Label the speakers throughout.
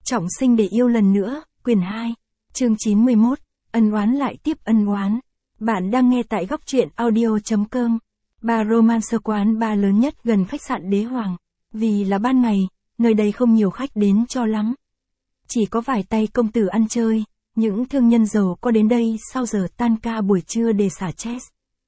Speaker 1: Trọng sinh để yêu lần nữa, quyển 2, chương 91, ân oán lại tiếp ân oán. Bạn đang nghe tại góc truyện audio.com. Bar Romancer, quán bar lớn nhất gần khách sạn Đế Hoàng. Vì là ban ngày, nơi đây không nhiều khách đến cho lắm. Chỉ có vài tay công tử ăn chơi, những thương nhân giàu có đến đây sau giờ tan ca buổi trưa để xả stress.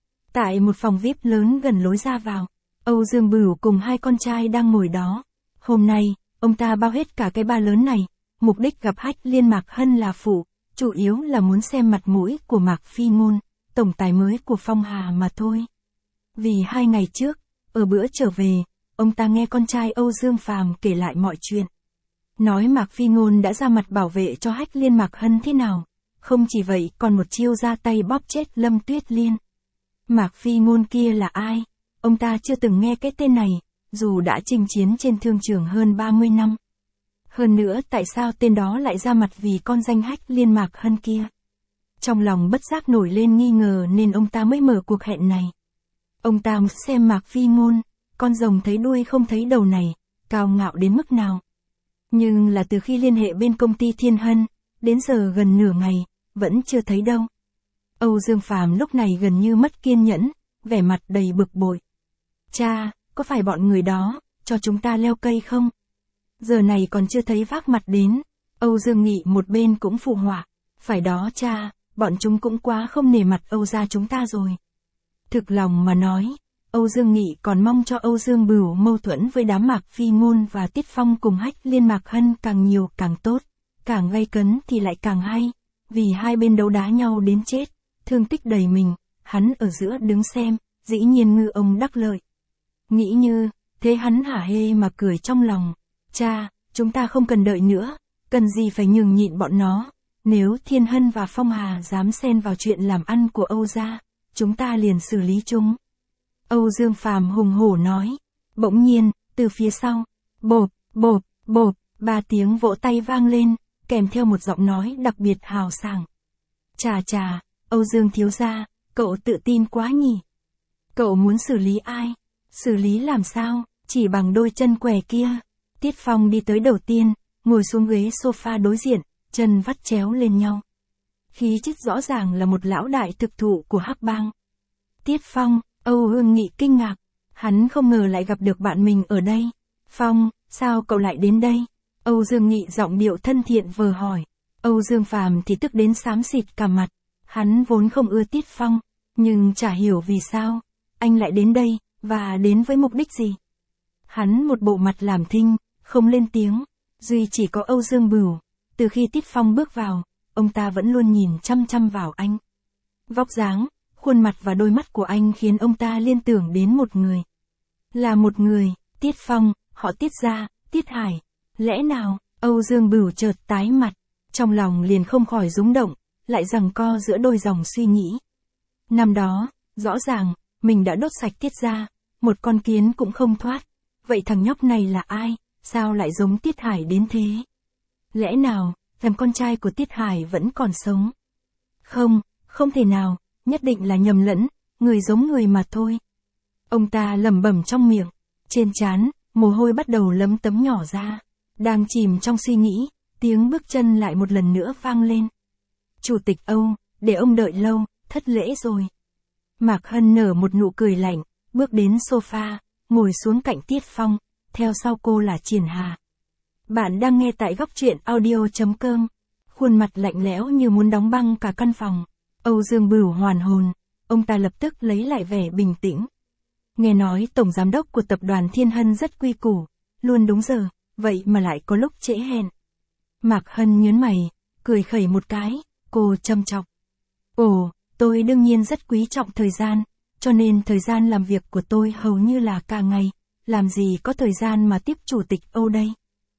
Speaker 1: Tại một phòng VIP lớn gần lối ra vào, Âu Dương Bửu cùng hai con trai đang ngồi đó. Hôm nay, ông ta bao hết cả cái bar lớn này, mục đích gặp Hách Liên Mạc Hân là phụ, chủ yếu là muốn xem mặt mũi của Mạc Phi Ngôn, tổng tài mới của Phong Hà mà thôi. Vì 2 ngày trước, ở bữa trở về, ông ta nghe con trai Âu Dương Phàm kể lại mọi chuyện. Nói Mạc Phi Ngôn đã ra mặt bảo vệ cho Hách Liên Mạc Hân thế nào, không chỉ vậy còn một chiêu ra tay bóp chết Lâm Tuyết Liên. Mạc Phi Ngôn kia là ai? Ông ta chưa từng nghe cái tên này, dù đã chinh chiến trên thương trường hơn 30 năm. Hơn nữa tại sao tên đó lại ra mặt vì con danh Hách Liên Mạc Hân kia? Trong lòng bất giác nổi lên nghi ngờ nên ông ta mới mở cuộc hẹn này. Ông ta muốn xem Mạc Phi Ngôn, con rồng thấy đuôi không thấy đầu này, cao ngạo đến mức nào. Nhưng là từ khi liên hệ bên công ty Thiên Hân, đến giờ gần nửa ngày, vẫn chưa thấy đâu. Âu Dương Phàm lúc này gần như mất kiên nhẫn, vẻ mặt đầy bực bội. Cha, có phải bọn người đó, cho chúng ta leo cây không? Giờ này còn chưa thấy vác mặt đến. Âu Dương Nghị một bên cũng phụ họa. Phải đó cha, bọn chúng cũng quá không nể mặt Âu gia chúng ta rồi. Thực lòng mà nói, Âu Dương Nghị còn mong cho Âu Dương Bửu mâu thuẫn với đám Mạc Phi Ngôn và Tiết Phong cùng Hách Liên Mạc Hân càng nhiều càng tốt, càng gay cấn thì lại càng hay, vì hai bên đấu đá nhau đến chết, thương tích đầy mình, hắn ở giữa đứng xem, dĩ nhiên ngư ông đắc lợi. Nghĩ như, thế hắn hả hê mà cười trong lòng, cha, chúng ta không cần đợi nữa, cần gì phải nhường nhịn bọn nó, nếu Thiên Hân và Phong Hà dám xen vào chuyện làm ăn của Âu gia, chúng ta liền xử lý chúng. Âu Dương Phàm hùng hổ nói. Bỗng nhiên, từ phía sau, bộp, bộp, bộp, 3 tiếng vỗ tay vang lên, kèm theo một giọng nói đặc biệt hào sảng. Chà chà, Âu Dương thiếu gia, cậu tự tin quá nhỉ. Cậu muốn xử lý ai? Xử lý làm sao? Chỉ bằng đôi chân què kia. Tiết Phong đi tới đầu tiên, ngồi xuống ghế sofa đối diện, chân vắt chéo lên nhau. Khí chất rõ ràng là một lão đại thực thụ của Hắc Bang. Tiết Phong, Âu Dương Nghị kinh ngạc, hắn không ngờ lại gặp được bạn mình ở đây. Phong, sao cậu lại đến đây? Âu Dương Nghị giọng điệu thân thiện vờ hỏi. Âu Dương Phàm thì tức đến xám xịt cả mặt. Hắn vốn không ưa Tiết Phong, nhưng chả hiểu vì sao anh lại đến đây, và đến với mục đích gì. Hắn một bộ mặt làm thinh, không lên tiếng, duy chỉ có Âu Dương Bửu, từ khi Tiết Phong bước vào, ông ta vẫn luôn nhìn chăm chăm vào anh. Vóc dáng, khuôn mặt và đôi mắt của anh khiến ông ta liên tưởng đến một người. Là một người, Tiết Phong, họ Tiết gia, Tiết Hải. Lẽ nào, Âu Dương Bửu chợt tái mặt, trong lòng liền không khỏi rúng động, lại giằng co giữa đôi dòng suy nghĩ. Năm đó, rõ ràng, mình đã đốt sạch Tiết gia, một con kiến cũng không thoát. Vậy thằng nhóc này là ai, sao lại giống Tiết Hải đến thế? Lẽ nào, thằng con trai của Tiết Hải vẫn còn sống? Không, không thể nào, nhất định là nhầm lẫn, người giống người mà thôi. Ông ta lẩm bẩm trong miệng, trên trán, mồ hôi bắt đầu lấm tấm nhỏ ra. Đang chìm trong suy nghĩ, tiếng bước chân lại một lần nữa vang lên. Chủ tịch Âu, để ông đợi lâu, thất lễ rồi. Mạc Hân nở một nụ cười lạnh, bước đến sofa, ngồi xuống cạnh Tiết Phong, theo sau cô là Triển Hà. Bạn đang nghe tại góc truyện audio.com. Khuôn mặt lạnh lẽo như muốn đóng băng cả căn phòng. Âu Dương Bửu hoàn hồn, ông ta lập tức lấy lại vẻ bình tĩnh. Nghe nói tổng giám đốc của tập đoàn Thiên Hân rất quy củ, luôn đúng giờ, vậy mà lại có lúc trễ hẹn. Mạc Hân nhớn mày, cười khẩy một cái, cô châm chọc. Ồ, tôi đương nhiên rất quý trọng thời gian, cho nên thời gian làm việc của tôi hầu như là cả ngày, làm gì có thời gian mà tiếp chủ tịch Âu đây.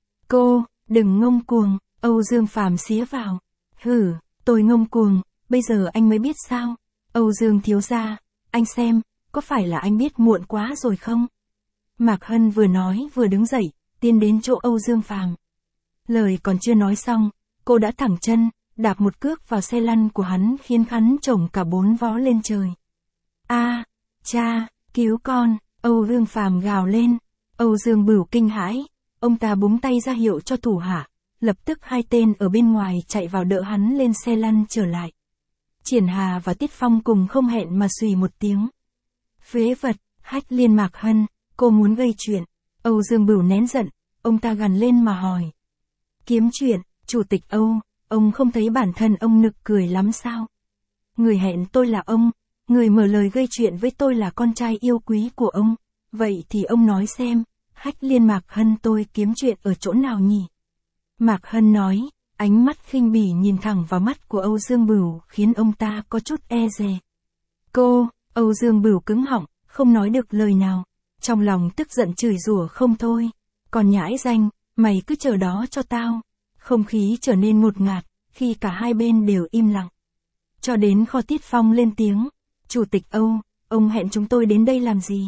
Speaker 1: Cô, đừng ngông cuồng, Âu Dương Phàm xía vào. Hử, tôi ngông cuồng, bây giờ anh mới biết sao? Âu Dương thiếu gia, anh xem, có phải là anh biết muộn quá rồi không? Mạc Hân vừa nói vừa đứng dậy, tiến đến chỗ Âu Dương Phàm. Lời còn chưa nói xong, cô đã thẳng chân, đạp một cước vào xe lăn của hắn khiến hắn chổng cả 4 vó lên trời. A, cha, cứu con, Âu Dương Phàm gào lên. Âu Dương Bửu kinh hãi, ông ta búng tay ra hiệu cho thủ hạ, lập tức hai tên ở bên ngoài chạy vào đỡ hắn lên xe lăn trở lại. Triển Hà và Tiết Phong cùng không hẹn mà xùy một tiếng. Phế vật, Hách Liên Mạc Hân, cô muốn gây chuyện. Âu Dương Bửu nén giận, ông ta gằn lên mà hỏi. Kiếm chuyện, Chủ tịch Âu, ông không thấy bản thân ông nực cười lắm sao? Người hẹn tôi là ông, người mở lời gây chuyện với tôi là con trai yêu quý của ông. Vậy thì ông nói xem, Hách Liên Mạc Hân tôi kiếm chuyện ở chỗ nào nhỉ? Mạc Hân nói, ánh mắt khinh bỉ nhìn thẳng vào mắt của Âu Dương Bửu khiến ông ta có chút e dè. Cô, Âu Dương Bửu cứng họng, không nói được lời nào. Trong lòng tức giận chửi rủa không thôi. Còn nhãi danh, mày cứ chờ đó cho tao. Không khí trở nên ngột ngạt, khi cả hai bên đều im lặng. Cho đến Kho Tiết Phong lên tiếng. Chủ tịch Âu, ông hẹn chúng tôi đến đây làm gì?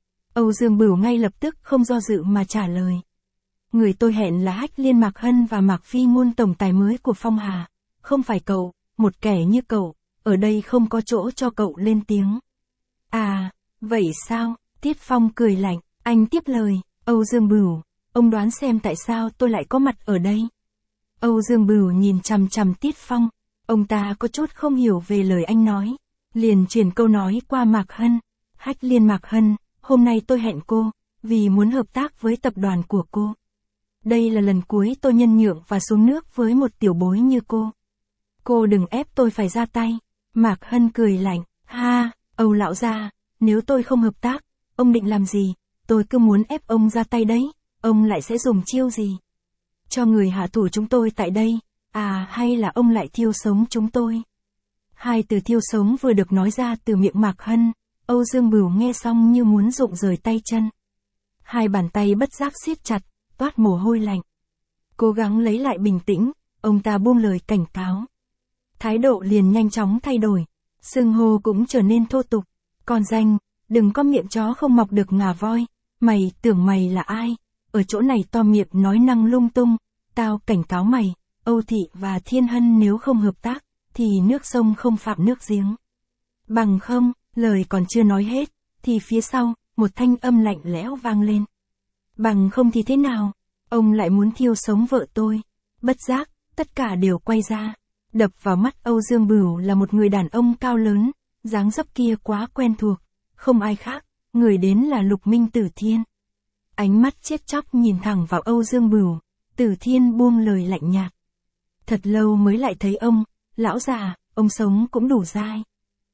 Speaker 1: Âu Dương Bửu ngay lập tức không do dự mà trả lời. Người tôi hẹn là Hách Liên Mạc Hân và Mạc Phi Ngôn tổng tài mới của Phong Hà. Không phải cậu, một kẻ như cậu, ở đây không có chỗ cho cậu lên tiếng. À, vậy sao? Tiết Phong cười lạnh, anh tiếp lời, Âu Dương Bửu, ông đoán xem tại sao tôi lại có mặt ở đây. Âu Dương Bửu nhìn chằm chằm Tiết Phong, ông ta có chút không hiểu về lời anh nói, liền chuyển câu nói qua Mạc Hân. Hách Liên Mạc Hân, hôm nay tôi hẹn cô, vì muốn hợp tác với tập đoàn của cô. Đây là lần cuối tôi nhân nhượng và xuống nước với một tiểu bối như cô. Cô đừng ép tôi phải ra tay. Mạc Hân cười lạnh, ha, Âu lão gia, nếu tôi không hợp tác, ông định làm gì? Tôi cứ muốn ép ông ra tay đấy, ông lại sẽ dùng chiêu gì? Cho người hạ thủ chúng tôi tại đây, à hay là ông lại thiêu sống chúng tôi? Hai từ thiêu sống vừa được nói ra từ miệng Mạc Hân, Âu Dương Bửu nghe xong như muốn rụng rời tay chân. Hai bàn tay bất giác siết chặt, toát mồ hôi lạnh. Cố gắng lấy lại bình tĩnh, ông ta buông lời cảnh cáo. Thái độ liền nhanh chóng thay đổi, xưng hô cũng trở nên thô tục. Con danh, đừng có miệng chó không mọc được ngà voi, mày tưởng mày là ai? Ở chỗ này to miệng nói năng lung tung, tao cảnh cáo mày, Âu Thị và Thiên Hân nếu không hợp tác, thì nước sông không phạm nước giếng. Bằng không, lời còn chưa nói hết, thì phía sau, một thanh âm lạnh lẽo vang lên. Bằng không thì thế nào? Ông lại muốn thiêu sống vợ tôi. Bất giác, tất cả đều quay ra. Đập vào mắt Âu Dương Bửu là một người đàn ông cao lớn, dáng dấp kia quá quen thuộc. Không ai khác, người đến là Lục Minh Tử Thiên. Ánh mắt chết chóc nhìn thẳng vào Âu Dương Bửu, Tử Thiên buông lời lạnh nhạt. Thật lâu mới lại thấy ông, lão già, ông sống cũng đủ dai.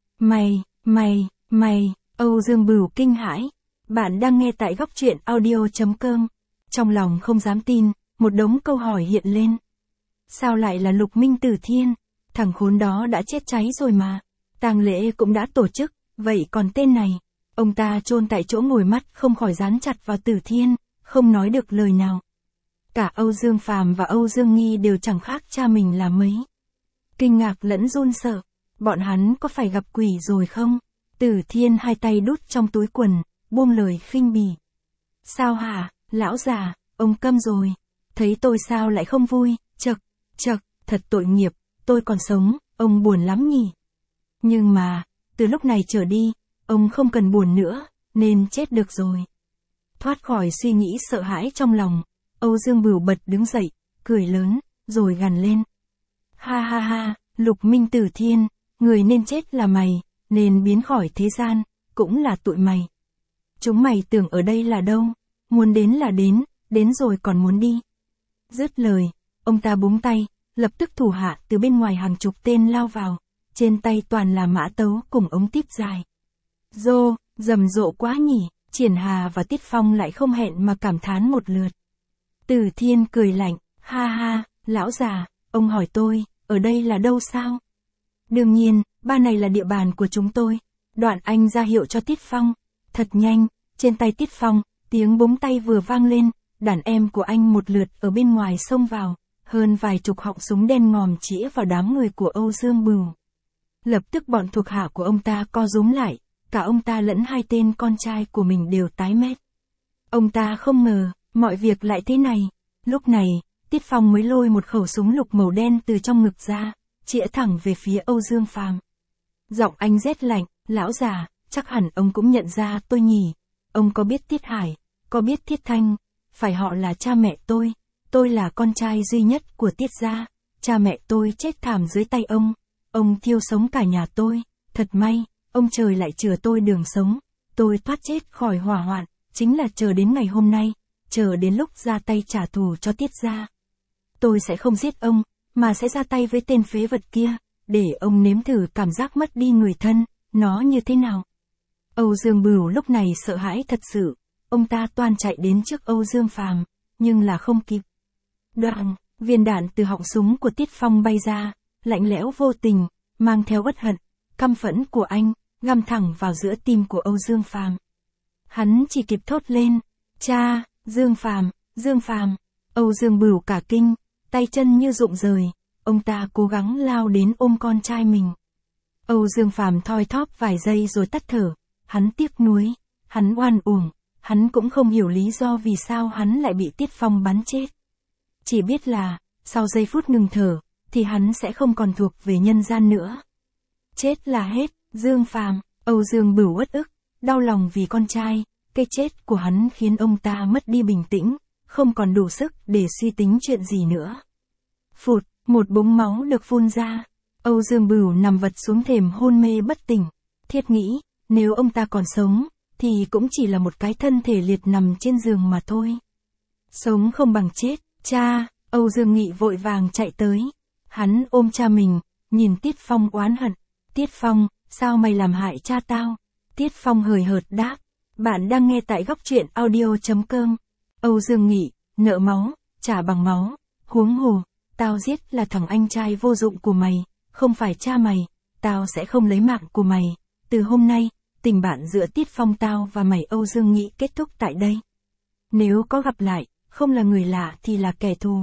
Speaker 1: Mày, Âu Dương Bửu kinh hãi. Bạn đang nghe tại góc truyện audio.com. Trong lòng không dám tin, một đống câu hỏi hiện lên. Sao lại là Lục Minh Tử Thiên? Thằng khốn đó đã chết cháy rồi mà. Tang lễ cũng đã tổ chức, vậy còn tên này? Ông ta chôn tại chỗ ngồi mắt không khỏi dán chặt vào Tử Thiên, không nói được lời nào. Cả Âu Dương Phàm và Âu Dương Nghi đều chẳng khác cha mình là mấy. Kinh ngạc lẫn run sợ, bọn hắn có phải gặp quỷ rồi không? Tử Thiên hai tay đút trong túi quần, buông lời khinh bỉ. Sao hả, lão già, ông câm rồi. Thấy tôi sao lại không vui, chậc, thật tội nghiệp, tôi còn sống, ông buồn lắm nhỉ. Nhưng mà, từ lúc này trở đi, ông không cần buồn nữa, nên chết được rồi. Thoát khỏi suy nghĩ sợ hãi trong lòng, Âu Dương Bửu bật đứng dậy, cười lớn, rồi gằn lên. Ha, Lục Minh Tử Thiên, người nên chết là mày, nên biến khỏi thế gian, cũng là tụi mày. Chúng mày tưởng ở đây là đâu, muốn đến là đến rồi còn muốn đi. Dứt lời, ông ta búng tay, lập tức thủ hạ từ bên ngoài hàng chục tên lao vào, trên tay toàn là mã tấu cùng ống tiếp dài. Rầm rộ quá nhỉ, Triển Hà và Tiết Phong lại không hẹn mà cảm thán một lượt. Tử Thiên cười lạnh, ha, lão già, ông hỏi tôi, ở đây là đâu sao? Đương nhiên, ba này là địa bàn của chúng tôi. Đoạn anh ra hiệu cho Tiết Phong. Thật nhanh, trên tay Tiết Phong, tiếng búng tay vừa vang lên, đàn em của anh một lượt ở bên ngoài xông vào, hơn vài chục họng súng đen ngòm chĩa vào đám người của Âu Dương Bửu. Lập tức bọn thuộc hạ của ông ta co rúm lại, cả ông ta lẫn hai tên con trai của mình đều tái mét. Ông ta không ngờ, mọi việc lại thế này. Lúc này, Tiết Phong mới lôi một khẩu súng lục màu đen từ trong ngực ra, chĩa thẳng về phía Âu Dương Phàm. Giọng anh rét lạnh, lão già, chắc hẳn ông cũng nhận ra tôi nhỉ. Ông có biết Tiết Hải, có biết Thiết Thanh, phải họ là cha mẹ tôi, tôi là con trai duy nhất của Tiết gia, cha mẹ tôi chết thảm dưới tay ông thiêu sống cả nhà tôi, thật may, ông trời lại chừa tôi đường sống, tôi thoát chết khỏi hỏa hoạn, chính là chờ đến ngày hôm nay, chờ đến lúc ra tay trả thù cho Tiết gia. Tôi sẽ không giết ông, mà sẽ ra tay với tên phế vật kia, để ông nếm thử cảm giác mất đi người thân, nó như thế nào. Âu Dương Bửu lúc này sợ hãi thật sự, ông ta toan chạy đến trước Âu Dương Phàm, nhưng là không kịp. Đoạn, viên đạn từ họng súng của Tiết Phong bay ra, lạnh lẽo vô tình, mang theo uất hận, căm phẫn của anh, găm thẳng vào giữa tim của Âu Dương Phàm. Hắn chỉ kịp thốt lên, cha, Dương Phàm, Dương Phàm. Âu Dương Bửu cả kinh, tay chân như rụng rời, ông ta cố gắng lao đến ôm con trai mình. Âu Dương Phàm thoi thóp vài giây rồi tắt thở, hắn tiếc nuối, hắn oan uổng, hắn cũng không hiểu lý do vì sao hắn lại bị Tiết Phong bắn chết. Chỉ biết là, sau giây phút ngừng thở, thì hắn sẽ không còn thuộc về nhân gian nữa. Chết là hết, Dương Phàm. Âu Dương Bửu uất ức, đau lòng vì con trai, cái chết của hắn khiến ông ta mất đi bình tĩnh, không còn đủ sức để suy tính chuyện gì nữa. Phụt, một búng máu được phun ra. Âu Dương Bửu nằm vật xuống thềm hôn mê bất tỉnh. Thiết nghĩ, nếu ông ta còn sống, thì cũng chỉ là một cái thân thể liệt nằm trên giường mà thôi. Sống không bằng chết, cha. Âu Dương Nghị vội vàng chạy tới. Hắn ôm cha mình, nhìn Tiết Phong oán hận. Tiết Phong, sao mày làm hại cha tao? Tiết Phong hời hợt đáp. Bạn đang nghe tại góc truyện audio.com. Âu Dương Nghị, nợ máu, trả bằng máu. Huống hồ, tao giết là thằng anh trai vô dụng của mày, không phải cha mày. Tao sẽ không lấy mạng của mày. Từ hôm nay, tình bạn giữa Tiết Phong tao và mày Âu Dương Nghị kết thúc tại đây. Nếu có gặp lại, không là người lạ thì là kẻ thù.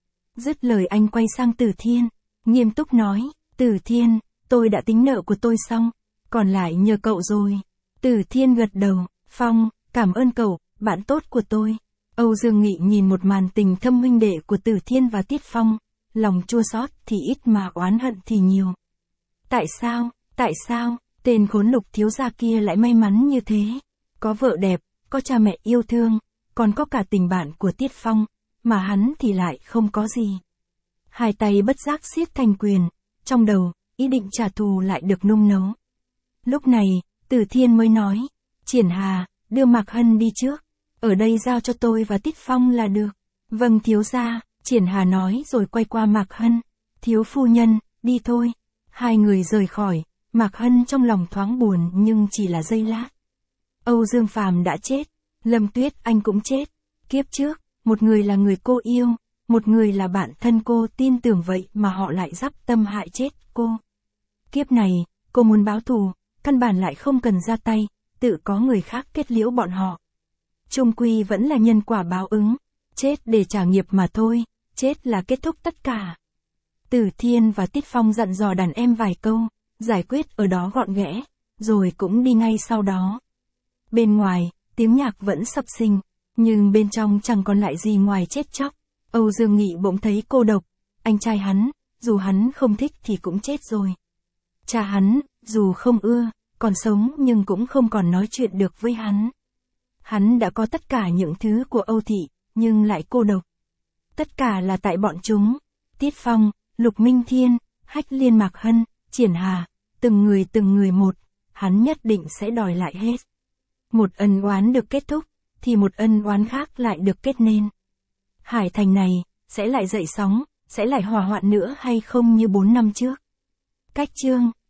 Speaker 1: Dứt lời anh quay sang Tử Thiên, nghiêm túc nói, Tử Thiên, tôi đã tính nợ của tôi xong, còn lại nhờ cậu rồi. Tử Thiên gật đầu, Phong, cảm ơn cậu, bạn tốt của tôi. Âu Dương Nghị nhìn một màn tình thâm huynh đệ của Tử Thiên và Tiết Phong, lòng chua xót thì ít mà oán hận thì nhiều. Tại sao, tên khốn Lục thiếu gia kia lại may mắn như thế? Có vợ đẹp, có cha mẹ yêu thương, còn có cả tình bạn của Tiết Phong, mà hắn thì lại không có gì. Hai tay bất giác siết thành quyền, trong đầu, ý định trả thù lại được nung nấu. Lúc này, Tử Thiên mới nói, Triển Hà, đưa Mạc Hân đi trước, ở đây giao cho tôi và Tiết Phong là được. Vâng thiếu gia, Triển Hà nói rồi quay qua Mạc Hân, thiếu phu nhân, đi thôi. Hai người rời khỏi, Mạc Hân trong lòng thoáng buồn nhưng chỉ là giây lát. Âu Dương Phàm đã chết, Lâm Tuyết Anh cũng chết. Kiếp trước, một người là người cô yêu, một người là bạn thân cô tin tưởng vậy mà họ lại dắp tâm hại chết cô. Kiếp này, cô muốn báo thù, căn bản lại không cần ra tay, tự có người khác kết liễu bọn họ. Chung quy vẫn là nhân quả báo ứng, chết để trả nghiệp mà thôi, chết là kết thúc tất cả. Tử Thiên và Tiết Phong dặn dò đàn em vài câu, giải quyết ở đó gọn ghẽ, rồi cũng đi ngay sau đó. Bên ngoài, tiếng nhạc vẫn sập sình, nhưng bên trong chẳng còn lại gì ngoài chết chóc. Âu Dương Nghị bỗng thấy cô độc, anh trai hắn, dù hắn không thích thì cũng chết rồi. Cha hắn, dù không ưa, còn sống nhưng cũng không còn nói chuyện được với hắn. Hắn đã có tất cả những thứ của Âu Thị, nhưng lại cô độc. Tất cả là tại bọn chúng, Tiết Phong, Lục Minh Thiên, Hách Liên Mạc Hân, Triển Hà, từng người một, hắn nhất định sẽ đòi lại hết. Một ân oán được kết thúc, thì một ân oán khác lại được kết nên. Hải Thành này, sẽ lại dậy sóng, sẽ lại hỏa hoạn nữa hay không như 4 năm trước. Cách chương